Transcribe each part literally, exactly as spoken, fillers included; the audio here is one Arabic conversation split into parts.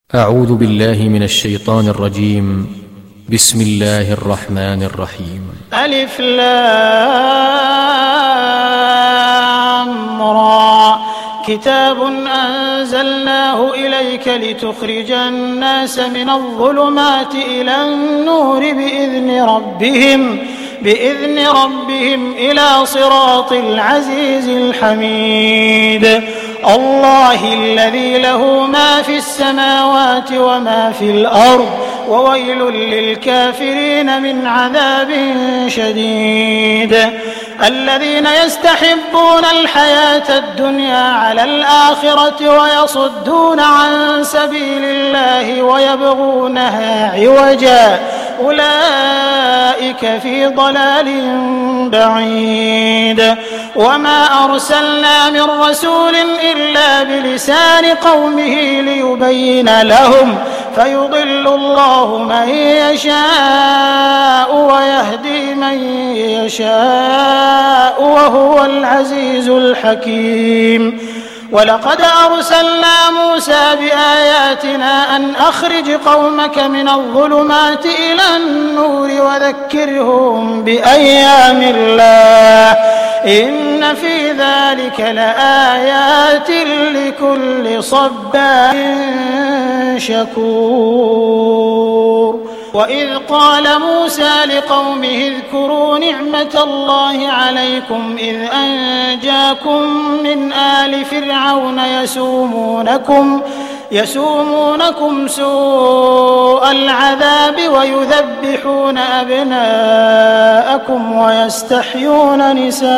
أعوذ بالله من الشيطان الرجيم. بسم الله الرحمن الرحيم. ألف لام را كتاب أنزلناه إليك لتخرج الناس من الظلمات إلى النور بإذن ربهم بإذن ربهم إلى صراط العزيز الحميد. الله الذي له ما في السماوات وما في الأرض وويل للكافرين من عذاب شديد. الذين يستحبون الحياة الدنيا على الآخرة ويصدون عن سبيل الله ويبغونها عوجا أولئك في ضلال بعيد. وما أرسلنا من رسول إلا بلسان قومه ليبين لهم فيضل الله من يشاء ويهدي من يشاء وهو العزيز الحكيم. ولقد أرسلنا موسى بآياتنا أن أخرج قومك من الظلمات إلى النور وذكرهم بأيام الله إن في ذلك لآيات لكل صبار شكور. وإذ قال موسى لقومه اذكروا نعمة الله عليكم إذ أنجاكم من آل فرعون يسومونكم يسومونكم سوء العذاب ويذبحون أبناءكم ويستحيون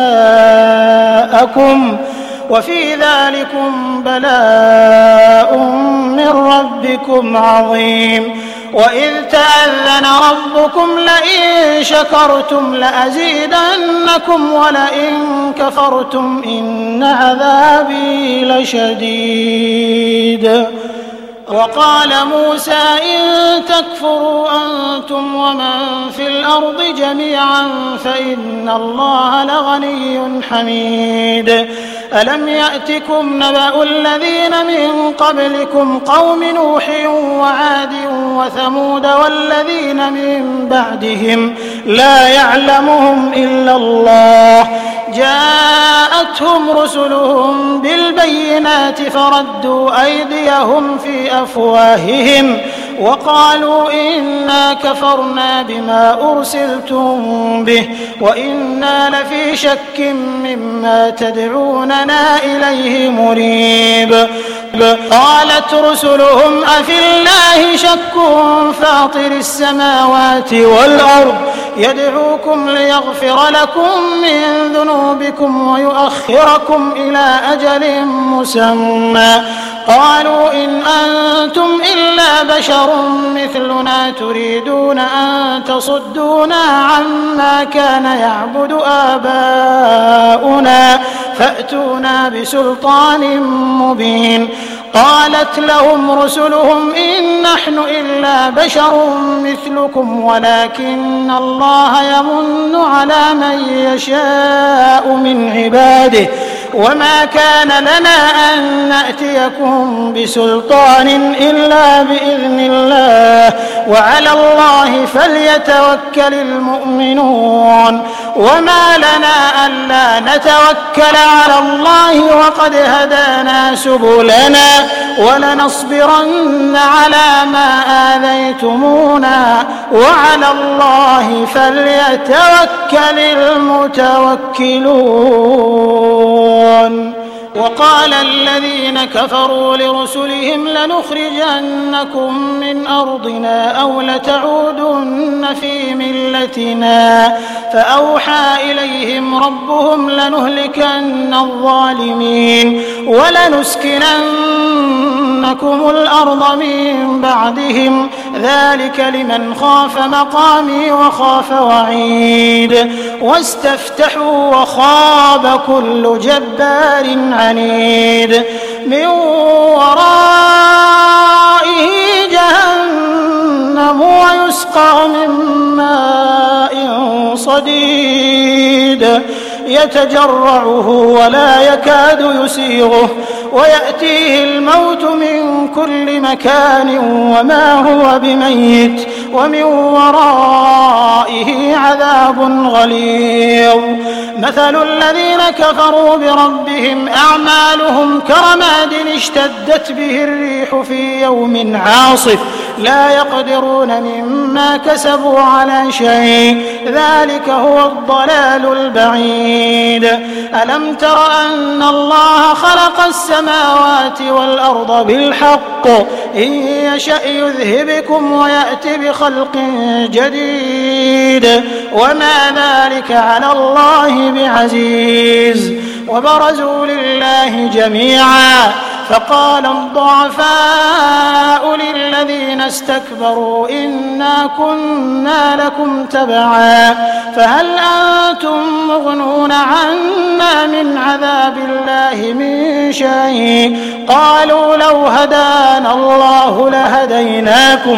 نساءكم وفي ذلكم بلاء من ربكم عظيم. وإذ تأذن ربكم لئن شكرتم لأزيدنكم ولئن كفرتم إن عذابي لشديد. وقال موسى إن تكفروا أنتم ومن في الأرض جميعا فإن الله لغني حميد. ألم يأتكم نبأ الذين من قبلكم قوم نوح وعاد وثمود والذين من بعدهم لا يعلمهم إلا الله جاءتهم رسلهم بالبينات فردوا أيديهم في أفواههم وقالوا إنا كفرنا بما أرسلتم به وإنا لفي شك مما تدعوننا إليه مريب. قالت رسلهم أفي الله شك فاطر السماوات والأرض يدعوكم ليغفر لكم من ذنوبكم ويؤخركم إلى أجل مسمى قالوا إن أنتم إلا بشر مثلنا تريدون أن تصدونا عما كان يعبد آباؤنا فأتونا بسلطان مبين. قالت لهم رسلهم إن نحن إلا بشر مثلكم ولكن الله يمن على من يشاء من عباده وما كان لنا أن نأتيكم بسلطان إلا بإذن الله وعلى الله فليتوكل المؤمنون. وما لنا ألا نتوكل على الله وقد هدانا سبلنا ولنصبرن على ما آذيتمونا وعلى الله فليتوكل المتوكلون. وقال الذين كفروا لرسلهم لنخرجنكم من أرضنا أو لتعودن في ملتنا فأوحى إليهم ربهم لنهلكن الظالمين ولنسكننكم الأرض من بعدهم ذلك لمن خاف مقامي وخاف وعيد. واستفتحوا وخاب كل جبار عنيد من ورائه جهنم ويسقى من ماء صديد يتجرعه ولا يكاد يسيغه ويأتيه الموت من كل مكان وما هو بميت ومن ورائه عذاب غليظ. مثل الذين كفروا بربهم أعمالهم كرماد اشتدت به الريح في يوم عاصف لا يقدرون مما كسبوا على شيء ذلك هو الضلال البعيد. ألم تر أن الله خلق السماوات والأرض بالحق إن يشأ يذهبكم ويأتي بخلق جديد وما ذلك على الله بعزيز. وبرزوا لله جميعا فقال الضعفاء للذين استكبروا إنا كنا لكم تبعا فهل أنتم مغنون عنا من عذاب الله من شيء قالوا لو هدانا الله لهديناكم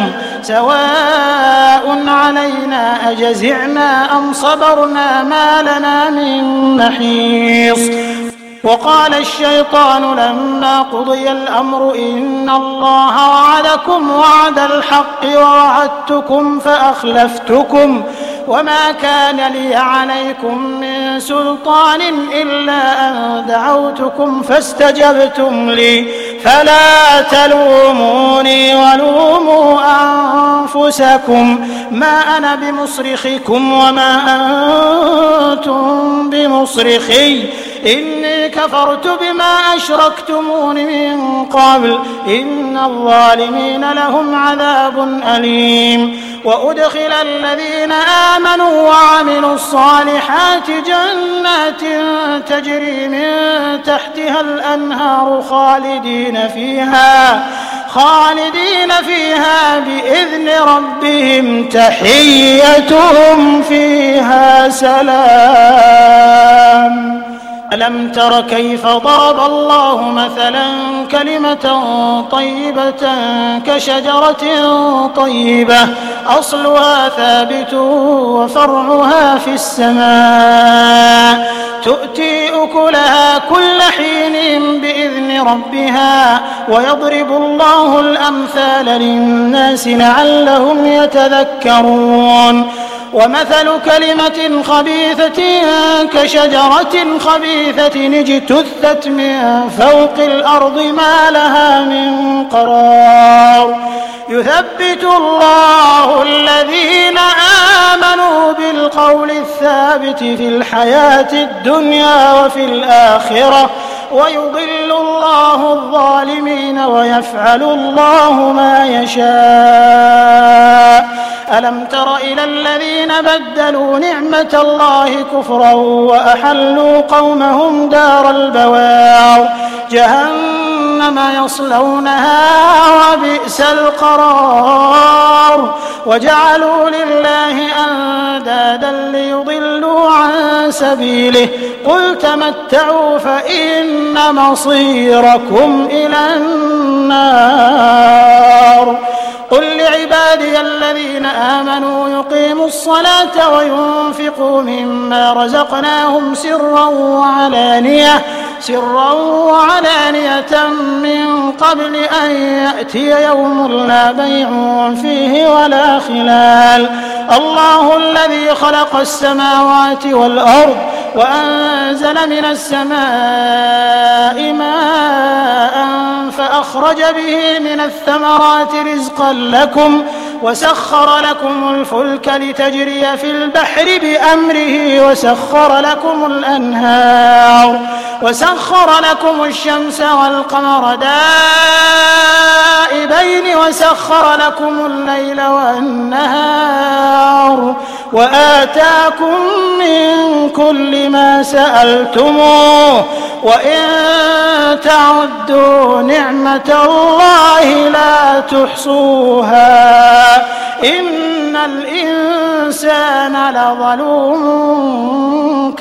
سواء علينا أجزعنا أم صبرنا ما لنا من محيص. وقال الشيطان لما قضي الأمر إن الله وعدكم وعد الحق ووعدتكم فأخلفتكم وما كان لي عليكم من سلطان إلا أن دعوتكم فاستجبتم لي فلا تلوموني ولوموا أنفسكم ما أنا بمصرخكم وما أنتم بمصرخي إني كفرت بما أشركتمون من قبل إن الظالمين لهم عذاب أليم. وأدخل الذين آمنوا وعملوا الصالحات جنات تجري من تحتها الأنهار خالدين فيها خالدين فيها بإذن ربهم تحيتهم فيها سلام. ألم تر كيف ضرب الله مثلا كلمة طيبة كشجرة طيبة أصلها ثابت وفرعها في السماء تؤتي أكلها كل حين بإذن ربها ويضرب الله الأمثال للناس لعلهم يتذكرون. ومثل كلمة خبيثة كشجرة خبيثة اجتثت من فوق الأرض ما لها من قرار يثبت الله الذين آمنوا بالقول الثابت في الحياة الدنيا وفي الآخرة ويضل الله الظالمين ويفعل الله ما يشاء. ألم تر إلى الذين بدلوا نعمة الله كفرا وأحلوا قومهم دار البوار جهنم يصلونها وبئس القرار وجعلوا لله أندادا ليضلوا عن سبيله قل تمتعوا فإن مصيركم إلى النار. قل لعبادي الذين آمنوا يقيموا الصلاة وينفقوا مما رزقناهم سرا وعلانية سرا وعلانية من قبل أن يأتي يوم لا بيع فيه ولا خلال. الله الذي خلق السماوات والأرض وأنزل من السماء ماء فأخرج به من الثمرات رزقا لكم وسخر لكم الفلك لتجري في البحر بأمره وسخر لكم الأنهار وسخر لكم الشمس والقمر دائبين وسخر لكم الليل والنهار وآتاكم من كل ما سألتموه وإن تعدوا نعمة الله لا تحصوها إن الإنسان لظلوم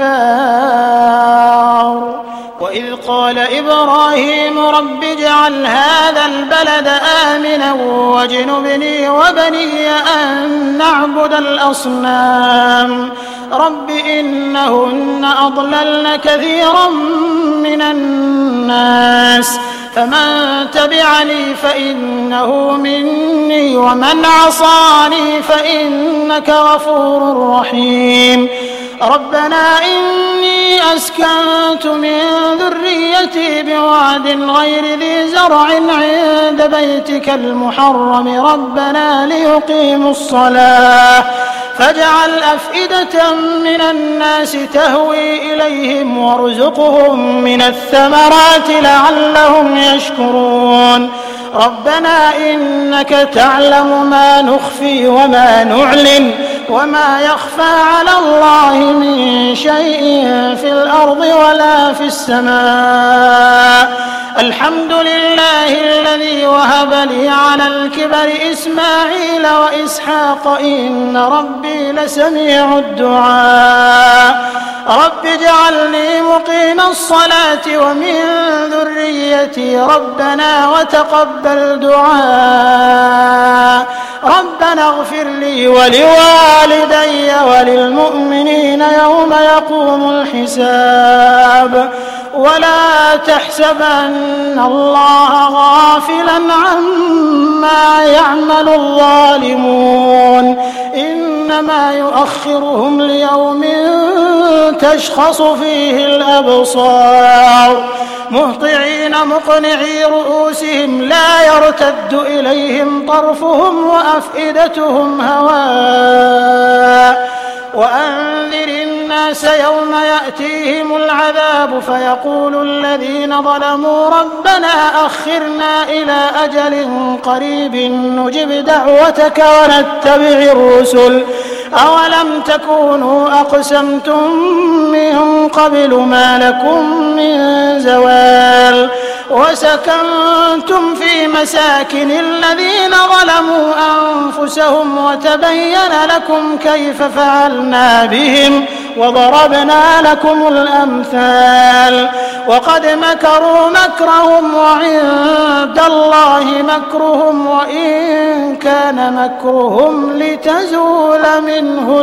كفار. وإذ قال إبراهيم رب اجعل هذا البلد آمنا واجنبني وبني أن نعبد الأصنام رب إنهن أضللن كثيرا من الناس فمن تبعني فإنه مني ومن عصاني فإنك غفور رحيم ربنا إني أسكنت من ذريتي بواد غير ذي زرع عند بيتك المحرم ربنا ليقيموا الصلاة فاجعل أفئدة من الناس تهوي إليهم وارزقهم من الثمرات لعلهم يشكرون ربنا إنك تعلم ما نخفي وما نعلن وما يخفى على الله من شيء في الأرض ولا في السماء الحمد لله الذي وهب لي على الكبر إسماعيل وإسحاق إن ربي لسميع الدعاء رب اجعلني مقيم الصلاة ومن ذريتي ربنا وتقبل دعاء ربنا اغفر لي ولوالدي وللمؤمنين يوم يقوم الحساب ولا تحسبن الله غافلا عما يعمل الظالمون إنما يؤخرهم ليوم تشخص فيه الأبصار مهطعين مقنعي رؤوسهم لا يرتد إليهم طرفهم وأفئدتهم هواء وأنذر الناس يوم يأتيهم العذاب فيقول الذين ظلموا ربنا أخرنا إلى أجل قريب نجب دعوتك ونتبع الرسل أولم تكونوا أقسمتم من قبل ما لكم من زوال وسكنتم في مساكن الذين ظلموا أنفسهم وتبين لكم كيف فعلنا بهم وضربنا لكم الأمثال وقد مكروا مكرهم وعند الله مكرهم وإن كان مكرهم لتزول منه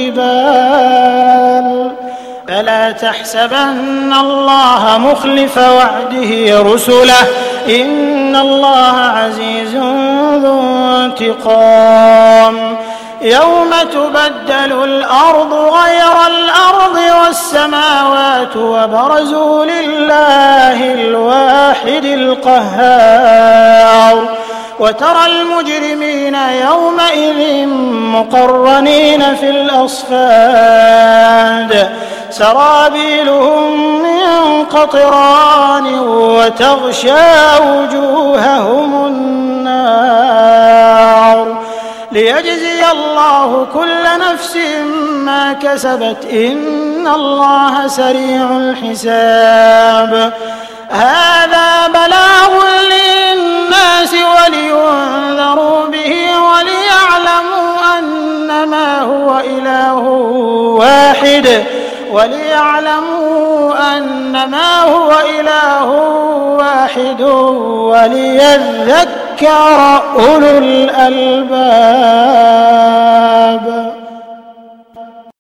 الجبال فلا تحسبن الله مخلف وعده رسله إن الله عزيز ذو انتقام يوم تبدل الأرض غير الأرض والسماوات وبرزوا لله الواحد القهار وترى المجرمين يومئذ مقرنين في الأصفاد سرابيلهم من قطران وتغشى وجوههم النار ليجزي الله كل نفس ما كسبت إن الله سريع الحساب هذا بلاغ للناس ولينذروا به وليعلموا أنما هو إله واحد وليعلموا أنما هو إله واحد وليذكر أولو الألباب.